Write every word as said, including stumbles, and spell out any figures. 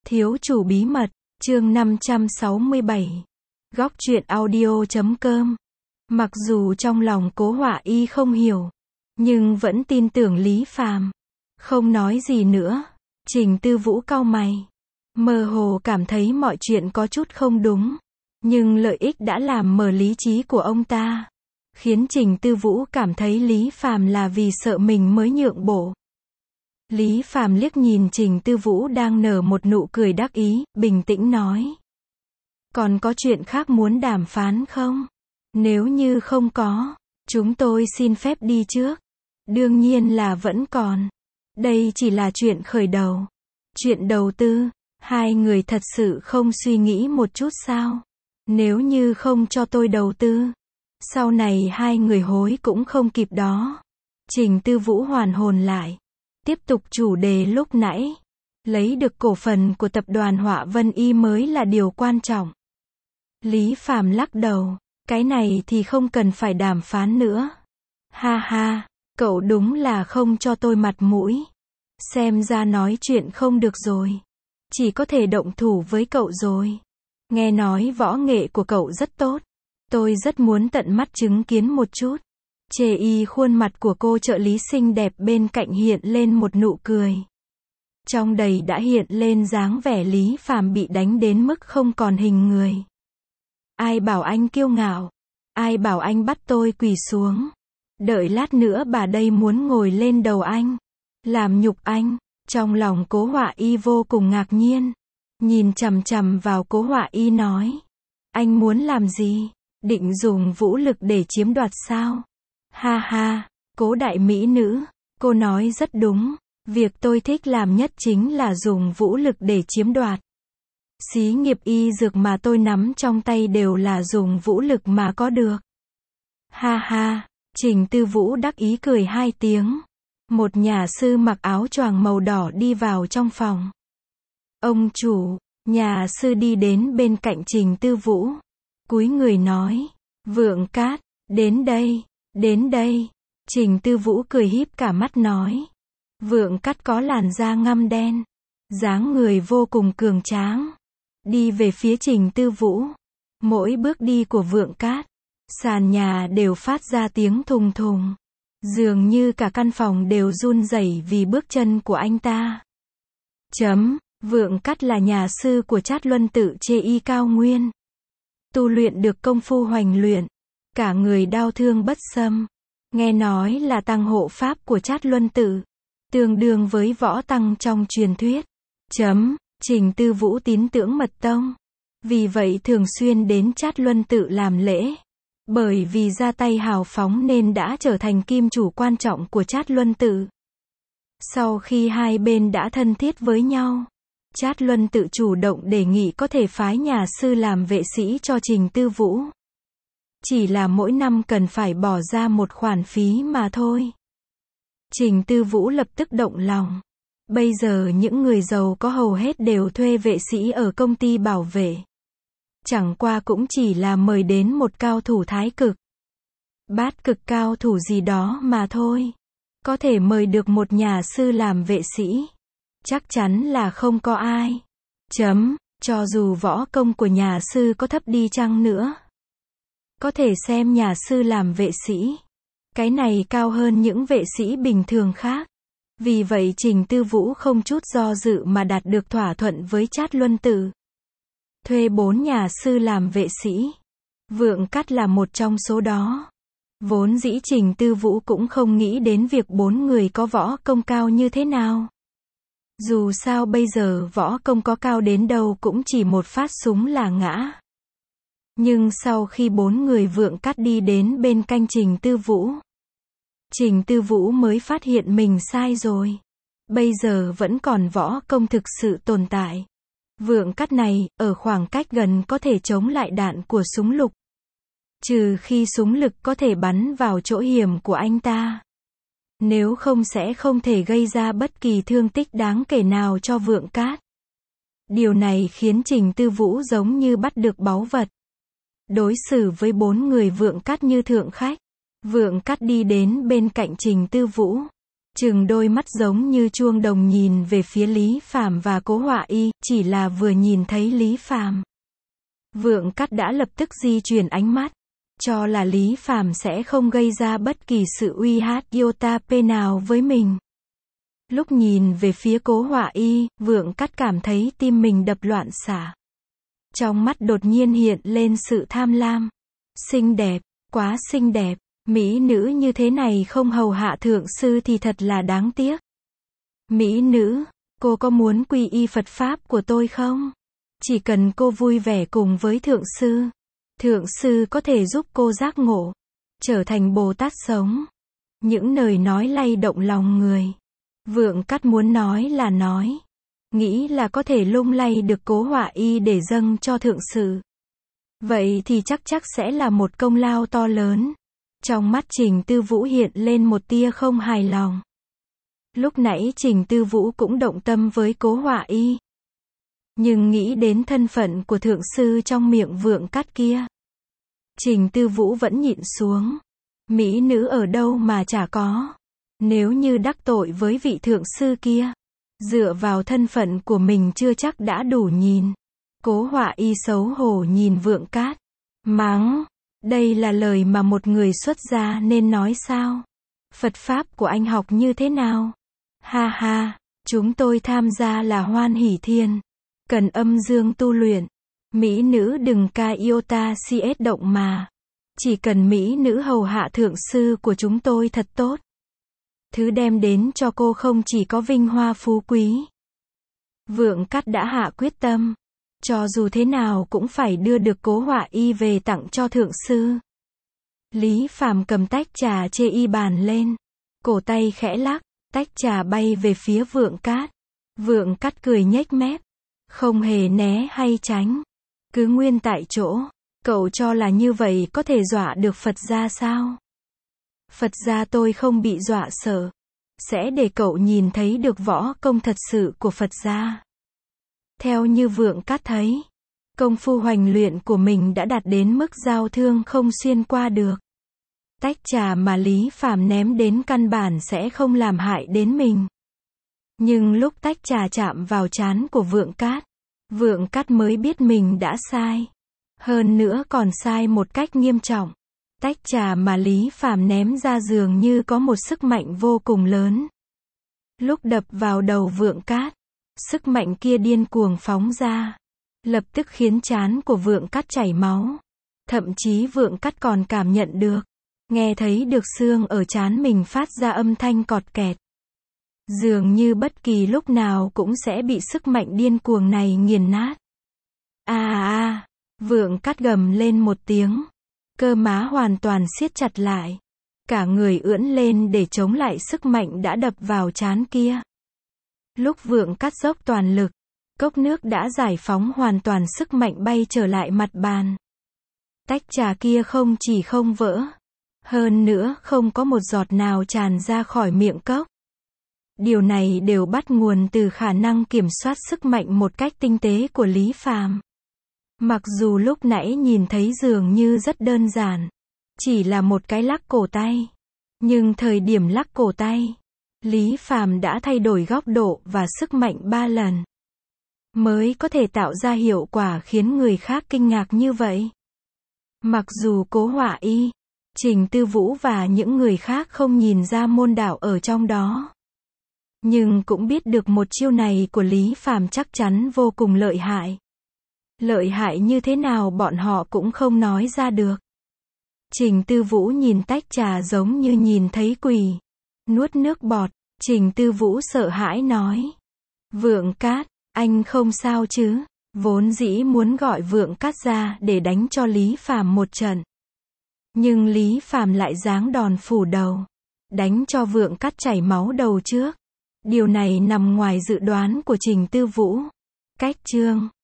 Thiếu chủ bí mật, chương năm trăm sáu mươi bảy. Góc truyện audio chấm com. Mặc dù trong lòng Cố Họa Y không hiểu, nhưng vẫn tin tưởng Lý Phàm. Không nói gì nữa, Trình Tư Vũ cau mày. Mơ hồ cảm thấy mọi chuyện có chút không đúng, nhưng lợi ích đã làm mờ lý trí của ông ta, khiến Trình Tư Vũ cảm thấy Lý Phàm là vì sợ mình mới nhượng bộ. Lý Phàm liếc nhìn Trình Tư Vũ đang nở một nụ cười đắc ý, bình tĩnh nói. Còn có chuyện khác muốn đàm phán không? Nếu như không có, chúng tôi xin phép đi trước. Đương nhiên là vẫn còn. Đây chỉ là chuyện khởi đầu. Chuyện đầu tư, hai người thật sự không suy nghĩ một chút sao? Nếu như không cho tôi đầu tư, sau này hai người hối cũng không kịp đó. Trình Tư Vũ hoàn hồn lại. Tiếp tục chủ đề lúc nãy. Lấy được cổ phần của tập đoàn Họa Vân Y mới là điều quan trọng. Lý Phàm lắc đầu. Cái này thì không cần phải đàm phán nữa. Ha ha, cậu đúng là không cho tôi mặt mũi. Xem ra nói chuyện không được rồi. Chỉ có thể động thủ với cậu rồi. Nghe nói võ nghệ của cậu rất tốt. Tôi rất muốn tận mắt chứng kiến một chút. Chê y khuôn mặt của cô trợ lý xinh đẹp bên cạnh hiện lên một nụ cười. Trong đầy đã hiện lên dáng vẻ Lý Phàm bị đánh đến mức không còn hình người. Ai bảo anh kiêu ngạo? Ai bảo anh bắt tôi quỳ xuống? Đợi lát nữa bà đây muốn ngồi lên đầu anh. Làm nhục anh. Trong lòng Cố Họa Y vô cùng ngạc nhiên. Nhìn chằm chằm vào Cố Họa Y nói. Anh muốn làm gì? Định dùng vũ lực để chiếm đoạt sao? Ha ha, Cố đại mỹ nữ, cô nói rất đúng. Việc tôi thích làm nhất chính là dùng vũ lực để chiếm đoạt. Xí nghiệp y dược mà tôi nắm trong tay đều là dùng vũ lực mà có được. Ha ha, Trình Tư Vũ đắc ý cười hai tiếng. Một nhà sư mặc áo choàng màu đỏ đi vào trong phòng. Ông chủ, nhà sư đi đến bên cạnh Trình Tư Vũ. Cúi người nói, Vượng Cát, đến đây, đến đây. Trình Tư Vũ cười híp cả mắt nói. Vượng Cát có làn da ngăm đen, dáng người vô cùng cường tráng. Đi về phía Trình Tư Vũ. Mỗi bước đi của Vượng Cát, sàn nhà đều phát ra tiếng thùng thùng. Dường như cả căn phòng đều run rẩy vì bước chân của anh ta. Chấm, Vượng Cát là nhà sư của Trát Luân Tự Chê Y Cao Nguyên. Tu luyện được công phu hoành luyện, cả người đao thương bất xâm. Nghe nói là tăng hộ pháp của Trát Luân Tự, tương đương với võ tăng trong truyền thuyết. Chấm, Trình Tư Vũ tín tưởng mật tông. Vì vậy thường xuyên đến Trát Luân Tự làm lễ. Bởi vì ra tay hào phóng nên đã trở thành kim chủ quan trọng của Trát Luân Tự. Sau khi hai bên đã thân thiết với nhau, Trát Luân Tự chủ động đề nghị có thể phái nhà sư làm vệ sĩ cho Trình Tư Vũ. Chỉ là mỗi năm cần phải bỏ ra một khoản phí mà thôi. Trình Tư Vũ lập tức động lòng. Bây giờ những người giàu có hầu hết đều thuê vệ sĩ ở công ty bảo vệ. Chẳng qua cũng chỉ là mời đến một cao thủ thái cực, bát cực cao thủ gì đó mà thôi. Có thể mời được một nhà sư làm vệ sĩ, chắc chắn là không có ai. Chấm, cho dù võ công của nhà sư có thấp đi chăng nữa, có thể xem nhà sư làm vệ sĩ. Cái này cao hơn những vệ sĩ bình thường khác. Vì vậy Trình Tư Vũ không chút do dự mà đạt được thỏa thuận với Trát Luân Tự. Thuê bốn nhà sư làm vệ sĩ. Vượng Cát là một trong số đó. Vốn dĩ Trình Tư Vũ cũng không nghĩ đến việc bốn người có võ công cao như thế nào. Dù sao bây giờ võ công có cao đến đâu cũng chỉ một phát súng là ngã. Nhưng sau khi bốn người Vượng Cát đi đến bên cạnh Trình Tư Vũ, Trình Tư Vũ mới phát hiện mình sai rồi. Bây giờ vẫn còn võ công thực sự tồn tại. Vượng Cát này, ở khoảng cách gần có thể chống lại đạn của súng lục. Trừ khi súng lực có thể bắn vào chỗ hiểm của anh ta. Nếu không sẽ không thể gây ra bất kỳ thương tích đáng kể nào cho Vượng Cát. Điều này khiến Trình Tư Vũ giống như bắt được báu vật. Đối xử với bốn người Vượng Cát như thượng khách. Vượng Cát đi đến bên cạnh Trình Tư Vũ. Trừng đôi mắt giống như chuông đồng nhìn về phía Lý Phàm và Cố Họa Y, chỉ là vừa nhìn thấy Lý Phàm, Vượng Cát đã lập tức di chuyển ánh mắt, cho là Lý Phàm sẽ không gây ra bất kỳ sự uy hiếp iota p nào với mình. Lúc nhìn về phía Cố Họa Y, Vượng Cát cảm thấy tim mình đập loạn xạ. Trong mắt đột nhiên hiện lên sự tham lam. Xinh đẹp, quá xinh đẹp, mỹ nữ như thế này không hầu hạ thượng sư thì thật là đáng tiếc. Mỹ nữ, cô có muốn quy y Phật Pháp của tôi không? Chỉ cần cô vui vẻ cùng với thượng sư, thượng sư có thể giúp cô giác ngộ, trở thành Bồ Tát sống. Những lời nói lay động lòng người. Vượng Cát muốn nói là nói, nghĩ là có thể lung lay được Cố Họa Y để dâng cho thượng sư. Vậy thì chắc chắc sẽ là một công lao to lớn. Trong mắt Trình Tư Vũ hiện lên một tia không hài lòng. Lúc nãy Trình Tư Vũ cũng động tâm với Cố Họa Y. Nhưng nghĩ đến thân phận của thượng sư trong miệng Vượng Cát kia, Trình Tư Vũ vẫn nhịn xuống. Mỹ nữ ở đâu mà chả có. Nếu như đắc tội với vị thượng sư kia, dựa vào thân phận của mình chưa chắc đã đủ nhìn. Cố Họa Y xấu hổ nhìn Vượng Cát, mắng, đây là lời mà một người xuất gia nên nói sao? Phật Pháp của anh học như thế nào? Ha ha, chúng tôi tham gia là Hoan Hỷ Thiên, cần âm dương tu luyện. Mỹ nữ đừng ca iota cs động mà. Chỉ cần mỹ nữ hầu hạ thượng sư của chúng tôi thật tốt. Thứ đem đến cho cô không chỉ có vinh hoa phú quý. Vượng Cát đã hạ quyết tâm, cho dù thế nào cũng phải đưa được Cố Họa Y về tặng cho thượng sư. Lý Phàm cầm tách trà chê y bàn lên, cổ tay khẽ lắc, tách trà bay về phía Vượng Cát. Vượng Cát cười nhếch mép, không hề né hay tránh, cứ nguyên tại chỗ. Cậu cho là như vậy có thể dọa được Phật gia sao? Phật gia tôi không bị dọa sợ, sẽ để cậu nhìn thấy được võ công thật sự của Phật gia. Theo như Vượng Cát thấy, công phu hoành luyện của mình đã đạt đến mức dao thương không xuyên qua được. Tách trà mà Lý Phàm ném đến căn bản sẽ không làm hại đến mình. Nhưng lúc tách trà chạm vào trán của Vượng Cát, Vượng Cát mới biết mình đã sai. Hơn nữa còn sai một cách nghiêm trọng. Tách trà mà Lý Phàm ném ra dường như có một sức mạnh vô cùng lớn. Lúc đập vào đầu Vượng Cát, sức mạnh kia điên cuồng phóng ra, lập tức khiến trán của Vượng Cát chảy máu. Thậm chí Vượng Cát còn cảm nhận được, nghe thấy được xương ở trán mình phát ra âm thanh cọt kẹt. Dường như bất kỳ lúc nào cũng sẽ bị sức mạnh điên cuồng này nghiền nát. A à, a, Vượng Cát gầm lên một tiếng, cơ má hoàn toàn siết chặt lại, cả người ưỡn lên để chống lại sức mạnh đã đập vào trán kia. Lúc Vượng Cát dốc toàn lực, cốc nước đã giải phóng hoàn toàn sức mạnh bay trở lại mặt bàn. Tách trà kia không chỉ không vỡ, hơn nữa không có một giọt nào tràn ra khỏi miệng cốc. Điều này đều bắt nguồn từ khả năng kiểm soát sức mạnh một cách tinh tế của Lý Phàm. Mặc dù lúc nãy nhìn thấy dường như rất đơn giản, chỉ là một cái lắc cổ tay, nhưng thời điểm lắc cổ tay, Lý Phàm đã thay đổi góc độ và sức mạnh ba lần, mới có thể tạo ra hiệu quả khiến người khác kinh ngạc như vậy. Mặc dù Cố Họa Y, Trình Tư Vũ và những người khác không nhìn ra môn đạo ở trong đó, nhưng cũng biết được một chiêu này của Lý Phàm chắc chắn vô cùng lợi hại. Lợi hại như thế nào bọn họ cũng không nói ra được. Trình Tư Vũ nhìn tách trà giống như nhìn thấy quỷ. Nuốt nước bọt, Trình Tư Vũ sợ hãi nói. Vượng Cát, anh không sao chứ? Vốn dĩ muốn gọi Vượng Cát ra để đánh cho Lý Phàm một trận. Nhưng Lý Phàm lại giáng đòn phủ đầu, đánh cho Vượng Cát chảy máu đầu trước. Điều này nằm ngoài dự đoán của Trình Tư Vũ. Cách chương